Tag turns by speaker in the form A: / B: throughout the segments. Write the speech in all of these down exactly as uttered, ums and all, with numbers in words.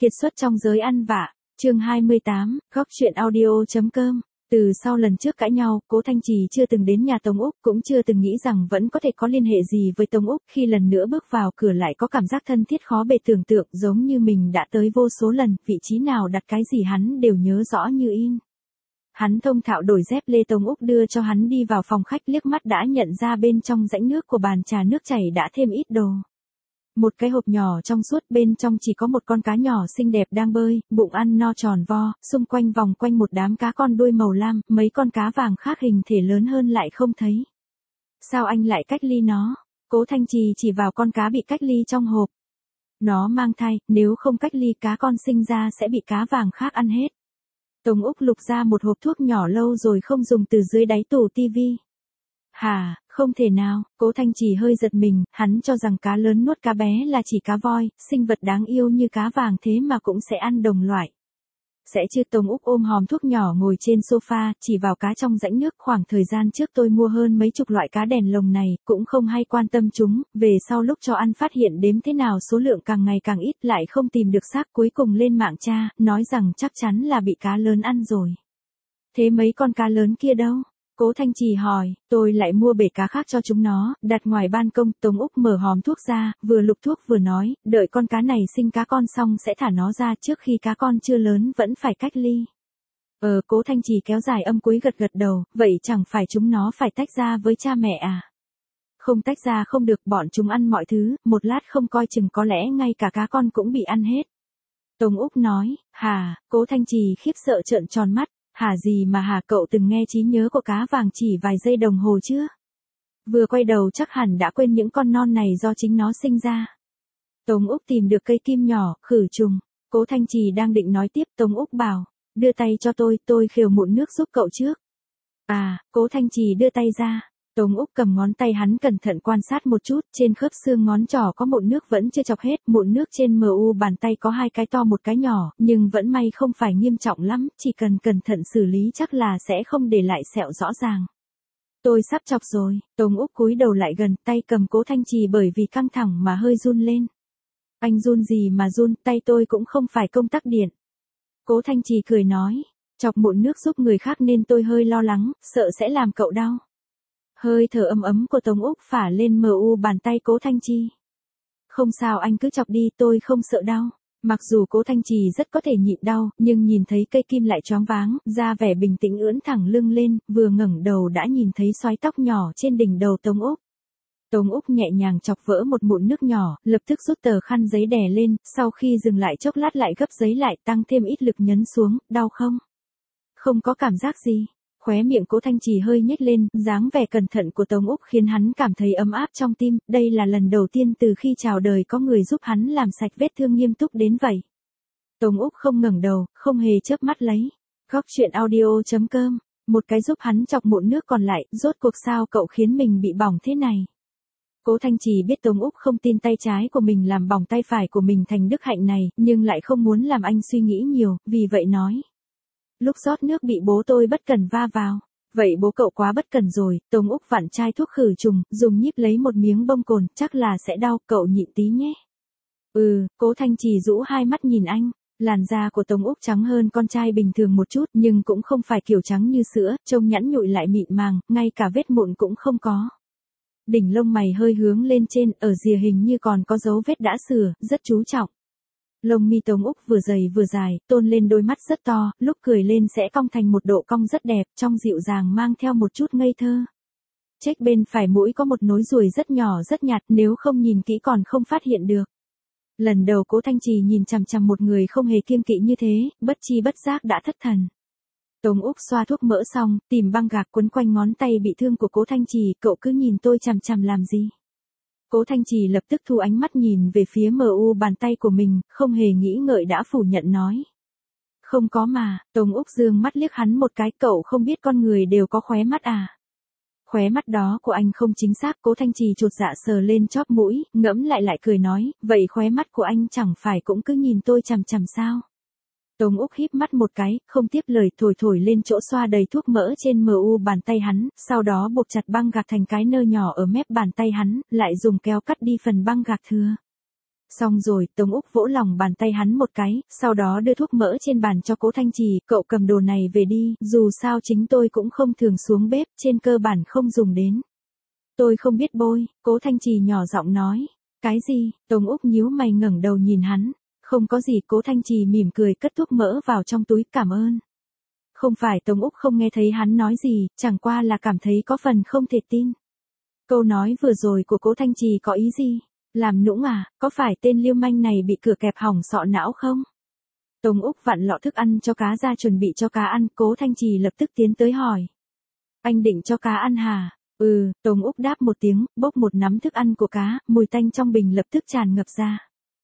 A: Kiệt xuất trong giới ăn vạ, chương hai mươi tám, góc chuyện audio.com. Từ sau lần trước cãi nhau, Cố Thanh Trì chưa từng đến nhà Tống Úc, cũng chưa từng nghĩ rằng vẫn có thể có liên hệ gì với Tống Úc, khi lần nữa bước vào cửa lại có cảm giác thân thiết khó bề tưởng tượng, giống như mình đã tới vô số lần, vị trí nào đặt cái gì hắn đều nhớ rõ như in. Hắn thông thạo đổi dép lê, Tống Úc đưa cho hắn đi vào phòng khách, liếc mắt đã nhận ra bên trong rãnh nước của bàn trà nước chảy đã thêm ít đồ. Một cái hộp nhỏ trong suốt, bên trong chỉ có một con cá nhỏ xinh đẹp đang bơi, bụng ăn no tròn vo, xung quanh vòng quanh một đám cá con đuôi màu lam, mấy con cá vàng khác hình thể lớn hơn lại không thấy. Sao anh lại cách ly nó? Cố Thanh Trì chỉ vào con cá bị cách ly trong hộp. Nó mang thai, nếu không cách ly cá con sinh ra sẽ bị cá vàng khác ăn hết. Tống Úc lục ra một hộp thuốc nhỏ lâu rồi không dùng từ dưới đáy tủ tivi. Hả, không thể nào, Cố Thanh Trì hơi giật mình, hắn cho rằng cá lớn nuốt cá bé là chỉ cá voi, sinh vật đáng yêu như cá vàng thế mà cũng sẽ ăn đồng loại. Sẽ chứ? Tống Úc ôm hòm thuốc nhỏ ngồi trên sofa, chỉ vào cá trong rãnh nước. Khoảng thời gian trước tôi mua hơn mấy chục loại cá đèn lồng này, cũng không hay quan tâm chúng, về sau lúc cho ăn phát hiện đếm thế nào số lượng càng ngày càng ít, lại không tìm được xác, cuối cùng lên mạng tra, nói rằng chắc chắn là bị cá lớn ăn rồi. Thế mấy con cá lớn kia đâu? Cố Thanh Trì hỏi, tôi lại mua bể cá khác cho chúng nó, đặt ngoài ban công. Tống Úc mở hòm thuốc ra, vừa lục thuốc vừa nói, đợi con cá này sinh cá con xong sẽ thả nó ra, trước khi cá con chưa lớn vẫn phải cách ly. Ờ, Cố Thanh Trì kéo dài âm cuối gật gật đầu, vậy chẳng phải chúng nó phải tách ra với cha mẹ à? Không tách ra không được, bọn chúng ăn mọi thứ, một lát không coi chừng có lẽ ngay cả cá con cũng bị ăn hết. Tống Úc nói, hà, Cố Thanh Trì khiếp sợ trợn tròn mắt. Hả gì mà hả, cậu từng nghe trí nhớ của cá vàng chỉ vài giây đồng hồ chưa? Vừa quay đầu chắc hẳn đã quên những con non này do chính nó sinh ra. Tống Úc tìm được cây kim nhỏ, khử trùng. Cố Thanh Trì đang định nói tiếp, Tống Úc bảo, đưa tay cho tôi, tôi khều mụn nước giúp cậu trước. À, Cố Thanh Trì đưa tay ra. Tống Úc cầm ngón tay hắn cẩn thận quan sát một chút, trên khớp xương ngón trỏ có mụn nước vẫn chưa chọc hết, mụn nước trên mu bàn tay có hai cái to một cái nhỏ, nhưng vẫn may không phải nghiêm trọng lắm, chỉ cần cẩn thận xử lý chắc là sẽ không để lại sẹo rõ ràng. Tôi sắp chọc rồi. Tống Úc cúi đầu lại gần, tay cầm Cố Thanh Trì bởi vì căng thẳng mà hơi run lên. Anh run gì mà run, tay tôi cũng không phải công tắc điện. Cố Thanh Trì cười nói, chọc mụn nước giúp người khác nên tôi hơi lo lắng, sợ sẽ làm cậu đau. Hơi thở ấm ấm của Tống Úc phả lên mu bàn tay Cố Thanh Trì. Không sao, anh cứ chọc đi, tôi không sợ đau. Mặc dù Cố Thanh Trì rất có thể nhịn đau, nhưng nhìn thấy cây kim lại choáng váng, ra vẻ bình tĩnh ưỡn thẳng lưng lên, vừa ngẩng đầu đã nhìn thấy xoái tóc nhỏ trên đỉnh đầu Tống Úc. Tống Úc nhẹ nhàng chọc vỡ một mụn nước nhỏ, lập tức rút tờ khăn giấy đè lên, sau khi dừng lại chốc lát lại gấp giấy lại, tăng thêm ít lực nhấn xuống, đau không? Không có cảm giác gì. Khóe miệng Cố Thanh Trì hơi nhếch lên, dáng vẻ cẩn thận của Tống Úc khiến hắn cảm thấy ấm áp trong tim, đây là lần đầu tiên từ khi chào đời có người giúp hắn làm sạch vết thương nghiêm túc đến vậy. Tống Úc không ngẩng đầu, không hề chớp mắt lấy. Góc chuyện audio.com, một cái giúp hắn chọc mụn nước còn lại, rốt cuộc sao cậu khiến mình bị bỏng thế này? Cố Thanh Trì biết Tống Úc không tin tay trái của mình làm bỏng tay phải của mình thành đức hạnh này, nhưng lại không muốn làm anh suy nghĩ nhiều, vì vậy nói. Lúc rót nước bị bố tôi bất cẩn va vào. Vậy bố cậu quá bất cẩn rồi. Tống Úc vặn chai thuốc khử trùng, dùng nhíp lấy một miếng bông cồn, chắc là sẽ đau, cậu nhịn tí nhé. Ừ, Cố Thanh Trì rũ hai mắt nhìn anh. Làn da của Tống Úc trắng hơn con trai bình thường một chút, nhưng cũng không phải kiểu trắng như sữa, trông nhẵn nhụi lại mịn màng, ngay cả vết mụn cũng không có. Đỉnh lông mày hơi hướng lên trên, ở rìa hình như còn có dấu vết đã sửa, rất chú trọng. Lông mi Tống Úc vừa dày vừa dài, tôn lên đôi mắt rất to, lúc cười lên sẽ cong thành một độ cong rất đẹp, trong dịu dàng mang theo một chút ngây thơ. Chếch bên phải mũi có một nối ruồi rất nhỏ rất nhạt, nếu không nhìn kỹ còn không phát hiện được. Lần đầu Cố Thanh Trì nhìn chằm chằm một người không hề kiêng kỵ như thế, bất chi bất giác đã thất thần. Tống Úc xoa thuốc mỡ xong, tìm băng gạc quấn quanh ngón tay bị thương của Cố Thanh Trì, cậu cứ nhìn tôi chằm chằm làm gì? Cố Thanh Trì lập tức thu ánh mắt nhìn về phía mu bàn tay của mình, không hề nghĩ ngợi đã phủ nhận nói. Không có mà. Tống Úc dương mắt liếc hắn một cái, cậu không biết con người đều có khóe mắt à? Khóe mắt đó của anh không chính xác. Cố Thanh Trì chột dạ sờ lên chóp mũi, ngẫm lại lại cười nói, vậy khóe mắt của anh chẳng phải cũng cứ nhìn tôi chằm chằm sao? Tống Úc híp mắt một cái, không tiếp lời, thổi thổi lên chỗ xoa đầy thuốc mỡ trên mu bàn tay hắn, sau đó buộc chặt băng gạc thành cái nơ nhỏ ở mép bàn tay hắn, lại dùng kéo cắt đi phần băng gạc thừa. Xong rồi, Tống Úc vỗ lòng bàn tay hắn một cái, sau đó đưa thuốc mỡ trên bàn cho Cố Thanh Trì, cậu cầm đồ này về đi, dù sao chính tôi cũng không thường xuống bếp, trên cơ bản không dùng đến. Tôi không biết bôi, Cố Thanh Trì nhỏ giọng nói. Cái gì? Tống Úc nhíu mày ngẩng đầu nhìn hắn. Không có gì, Cố Thanh Trì mỉm cười cất thuốc mỡ vào trong túi, cảm ơn. Không phải Tống Úc không nghe thấy hắn nói gì, chẳng qua là cảm thấy có phần không thể tin. Câu nói vừa rồi của Cố Thanh Trì có ý gì? Làm nũng à, có phải tên lưu manh này bị cửa kẹp hỏng sọ não không? Tống Úc vặn lọ thức ăn cho cá ra chuẩn bị cho cá ăn, Cố Thanh Trì lập tức tiến tới hỏi. Anh định cho cá ăn hả? Ừ, Tống Úc đáp một tiếng, bốc một nắm thức ăn của cá, mùi tanh trong bình lập tức tràn ngập ra.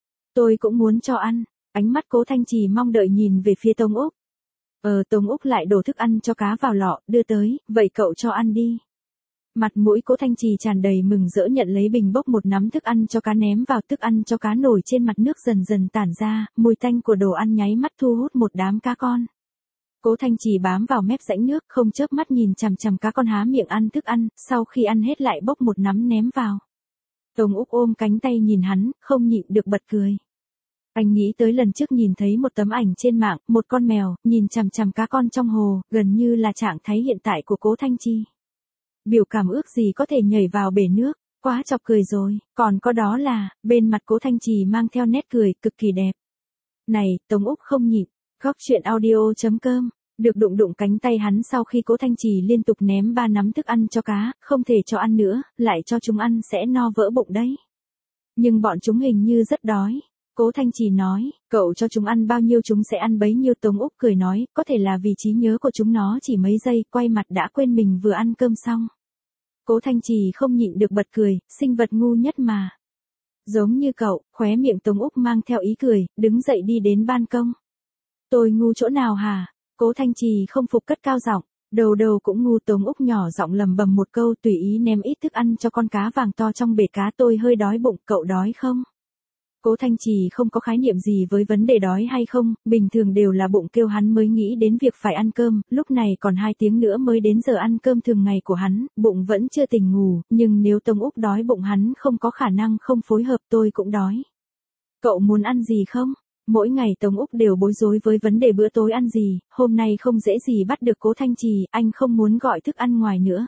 A: Tôi cũng muốn cho ăn, ánh mắt Cố Thanh Trì mong đợi nhìn về phía Tống Úc. Ờ, Tống Úc lại đổ thức ăn cho cá vào lọ, đưa tới, vậy cậu cho ăn đi. Mặt mũi Cố Thanh Trì tràn đầy mừng rỡ nhận lấy bình bốc một nắm thức ăn cho cá ném vào, thức ăn cho cá nổi trên mặt nước dần dần tản ra, mùi tanh của đồ ăn nháy mắt thu hút một đám cá con. Cố Thanh Trì bám vào mép rãnh nước, không chớp mắt nhìn chằm chằm cá con há miệng ăn thức ăn, sau khi ăn hết lại bốc một nắm ném vào. Tống Úc ôm cánh tay nhìn hắn, không nhịn được bật cười. Anh nghĩ tới lần trước nhìn thấy một tấm ảnh trên mạng, một con mèo, nhìn chằm chằm cá con trong hồ, gần như là trạng thái hiện tại của Cố Thanh Trì. Biểu cảm ước gì có thể nhảy vào bể nước, quá chọc cười rồi, còn có đó là, bên mặt Cố Thanh Trì mang theo nét cười, cực kỳ đẹp. Này, Tống Úc không nhịn, góc chuyện audio chấm com, được đụng đụng cánh tay hắn sau khi Cố Thanh Trì liên tục ném ba nắm thức ăn cho cá, không thể cho ăn nữa, lại cho chúng ăn sẽ no vỡ bụng đấy. Nhưng bọn chúng hình như rất đói. Cố Thanh Trì nói, cậu cho chúng ăn bao nhiêu chúng sẽ ăn bấy nhiêu. Tống Úc cười nói, có thể là vì trí nhớ của chúng nó chỉ mấy giây, quay mặt đã quên mình vừa ăn cơm xong. Cố Thanh Trì không nhịn được bật cười, sinh vật ngu nhất mà. Giống như cậu, khóe miệng Tống Úc mang theo ý cười, đứng dậy đi đến ban công. Tôi ngu chỗ nào hả? Cố Thanh Trì không phục cất cao giọng, đầu đầu cũng ngu. Tống Úc nhỏ giọng lầm bầm một câu, tùy ý ném ít thức ăn cho con cá vàng to trong bể cá. Tôi hơi đói bụng, cậu đói không? Cố Thanh Trì không có khái niệm gì với vấn đề đói hay không, bình thường đều là bụng kêu hắn mới nghĩ đến việc phải ăn cơm, lúc này còn hai tiếng nữa mới đến giờ ăn cơm thường ngày của hắn, bụng vẫn chưa tỉnh ngủ, nhưng nếu Tống Úc đói bụng hắn không có khả năng không phối hợp. Tôi cũng đói. Cậu muốn ăn gì không? Mỗi ngày Tống Úc đều bối rối với vấn đề bữa tối ăn gì, hôm nay không dễ gì bắt được Cố Thanh Trì, anh không muốn gọi thức ăn ngoài nữa.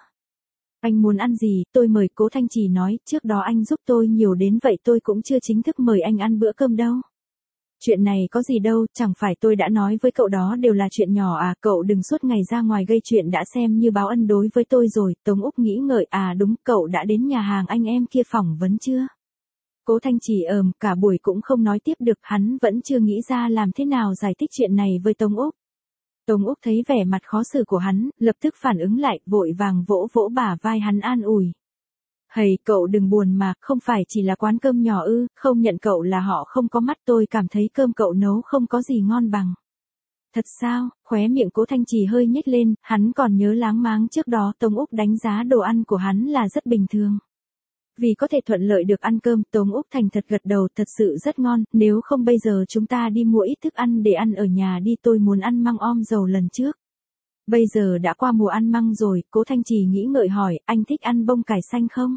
A: Anh muốn ăn gì, tôi mời. Cố Thanh Trì nói, trước đó anh giúp tôi nhiều đến vậy tôi cũng chưa chính thức mời anh ăn bữa cơm đâu. Chuyện này có gì đâu, chẳng phải tôi đã nói với cậu đó đều là chuyện nhỏ à, cậu đừng suốt ngày ra ngoài gây chuyện đã xem như báo ân đối với tôi rồi. Tống Úc nghĩ ngợi, à đúng, cậu đã đến nhà hàng anh em kia phỏng vấn chưa? Cố Thanh Trì ờm, cả buổi cũng không nói tiếp được, hắn vẫn chưa nghĩ ra làm thế nào giải thích chuyện này với Tống Úc. Tống Úc thấy vẻ mặt khó xử của hắn, lập tức phản ứng lại, vội vàng vỗ vỗ bả vai hắn an ủi. Hầy, cậu đừng buồn mà, không phải chỉ là quán cơm nhỏ ư, không nhận cậu là họ không có mắt, tôi cảm thấy cơm cậu nấu không có gì ngon bằng. Thật sao? Khóe miệng Cố Thanh Trì hơi nhếch lên, hắn còn nhớ láng máng trước đó Tống Úc đánh giá đồ ăn của hắn là rất bình thường. Vì có thể thuận lợi được ăn cơm, Tống Úc thành thật gật đầu, thật sự rất ngon, nếu không bây giờ chúng ta đi mua ít thức ăn để ăn ở nhà đi, tôi muốn ăn măng om dầu lần trước. Bây giờ đã qua mùa ăn măng rồi, Cố Thanh Trì nghĩ ngợi hỏi, anh thích ăn bông cải xanh không?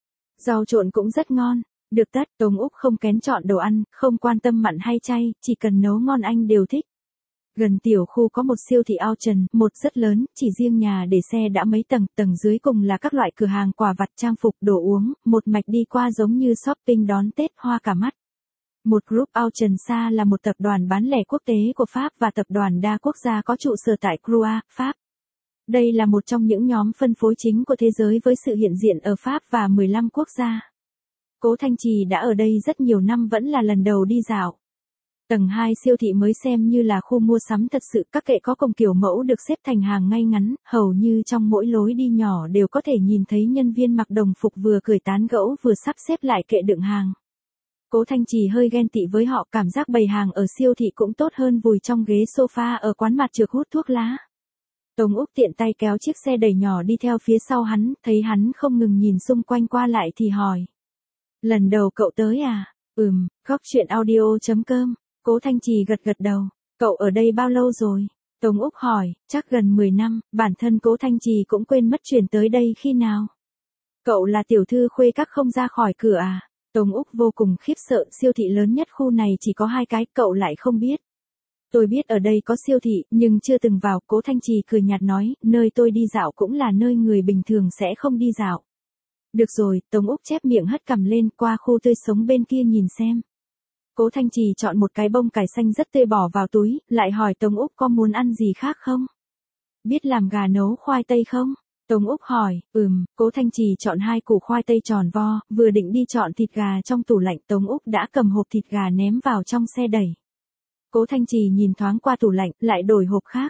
A: Rau trộn cũng rất ngon. Được tất, Tống Úc không kén chọn đồ ăn, không quan tâm mặn hay chay, chỉ cần nấu ngon anh đều thích. Gần tiểu khu có một siêu thị Auchan, một rất lớn, chỉ riêng nhà để xe đã mấy tầng, tầng dưới cùng là các loại cửa hàng quà vặt, trang phục, đồ uống, một mạch đi qua giống như shopping đón Tết, hoa cả mắt. Một group Auchan Sa là một tập đoàn bán lẻ quốc tế của Pháp và tập đoàn đa quốc gia có trụ sở tại Croix, Pháp. Đây là một trong những nhóm phân phối chính của thế giới với sự hiện diện ở Pháp và mười lăm quốc gia. Cố Thanh Trì đã ở đây rất nhiều năm, vẫn là lần đầu đi dạo. Tầng hai siêu thị mới xem như là khu mua sắm thật sự, các kệ có cùng kiểu mẫu được xếp thành hàng ngay ngắn, hầu như trong mỗi lối đi nhỏ đều có thể nhìn thấy nhân viên mặc đồng phục vừa cười tán gẫu vừa sắp xếp lại kệ đựng hàng. Cố Thanh Trì hơi ghen tị với họ, cảm giác bày hàng ở siêu thị cũng tốt hơn vùi trong ghế sofa ở quán mặt trược hút thuốc lá. Tống Úc tiện tay kéo chiếc xe đẩy nhỏ đi theo phía sau hắn, thấy hắn không ngừng nhìn xung quanh qua lại thì hỏi. Lần đầu cậu tới à? Ừm, góc chuyện audio chấm com. Cố Thanh Trì gật gật đầu. Cậu ở đây bao lâu rồi? Tống Úc hỏi, chắc gần mười năm, bản thân Cố Thanh Trì cũng quên mất chuyển tới đây khi nào. Cậu là tiểu thư khuê các không ra khỏi cửa à? Tống Úc vô cùng khiếp sợ, siêu thị lớn nhất khu này chỉ có hai cái, cậu lại không biết. Tôi biết ở đây có siêu thị, nhưng chưa từng vào, Cố Thanh Trì cười nhạt nói, nơi tôi đi dạo cũng là nơi người bình thường sẽ không đi dạo. Được rồi, Tống Úc chép miệng hất cằm lên, qua khu tươi sống bên kia nhìn xem. Cố Thanh Trì chọn một cái bông cải xanh rất tươi bỏ vào túi, lại hỏi Tống Úc có muốn ăn gì khác không? Biết làm gà nấu khoai tây không? Tống Úc hỏi, ừm, Cố Thanh Trì chọn hai củ khoai tây tròn vo, vừa định đi chọn thịt gà trong tủ lạnh, Tống Úc đã cầm hộp thịt gà ném vào trong xe đẩy. Cố Thanh Trì nhìn thoáng qua tủ lạnh, lại đổi hộp khác.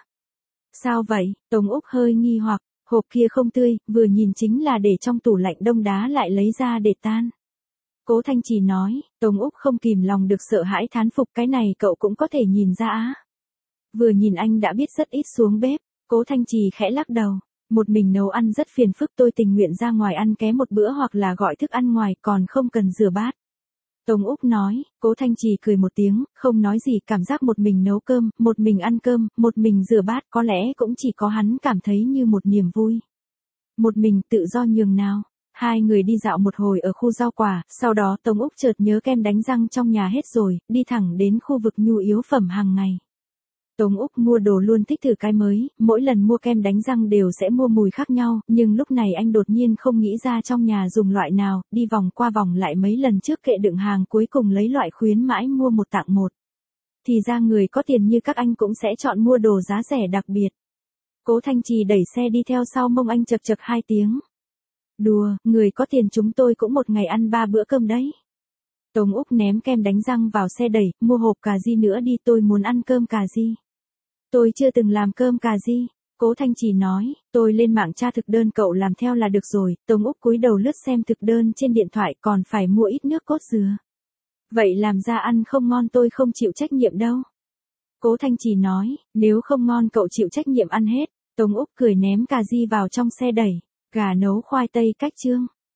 A: Sao vậy? Tống Úc hơi nghi hoặc, hộp kia không tươi, vừa nhìn chính là để trong tủ lạnh đông đá lại lấy ra để tan. Cố Thanh Trì nói, Tống Úc không kìm lòng được sợ hãi thán phục, cái này cậu cũng có thể nhìn ra á. Vừa nhìn anh đã biết rất ít xuống bếp, Cố Thanh Trì khẽ lắc đầu. Một mình nấu ăn rất phiền phức, tôi tình nguyện ra ngoài ăn ké một bữa hoặc là gọi thức ăn ngoài còn không cần rửa bát. Tống Úc nói, Cố Thanh Trì cười một tiếng, không nói gì, cảm giác một mình nấu cơm, một mình ăn cơm, một mình rửa bát có lẽ cũng chỉ có hắn cảm thấy như một niềm vui. Một mình tự do nhường nào. Hai người đi dạo một hồi ở khu rau quả, sau đó Tống Úc chợt nhớ kem đánh răng trong nhà hết rồi, đi thẳng đến khu vực nhu yếu phẩm hàng ngày. Tống Úc mua đồ luôn thích thử cái mới, mỗi lần mua kem đánh răng đều sẽ mua mùi khác nhau, nhưng lúc này anh đột nhiên không nghĩ ra trong nhà dùng loại nào, đi vòng qua vòng lại mấy lần trước kệ đựng hàng cuối cùng lấy loại khuyến mãi mua một tặng một. Thì ra người có tiền như các anh cũng sẽ chọn mua đồ giá rẻ đặc biệt. Cố Thanh Trì đẩy xe đi theo sau mông anh chật chật hai tiếng. Đùa, người có tiền chúng tôi cũng một ngày ăn ba bữa cơm đấy. Tống Úc ném kem đánh răng vào xe đẩy, mua hộp cà ri nữa đi, tôi muốn ăn cơm cà ri. Tôi chưa từng làm cơm cà ri. Cố Thanh Trì nói, tôi lên mạng tra thực đơn cậu làm theo là được rồi. Tống Úc cúi đầu lướt xem thực đơn trên điện thoại, còn phải mua ít nước cốt dừa. Vậy làm ra ăn không ngon tôi không chịu trách nhiệm đâu. Cố Thanh Trì nói, nếu không ngon cậu chịu trách nhiệm ăn hết. Tống Úc cười ném cà ri vào trong xe đẩy. Gà nấu khoai tây cách chương.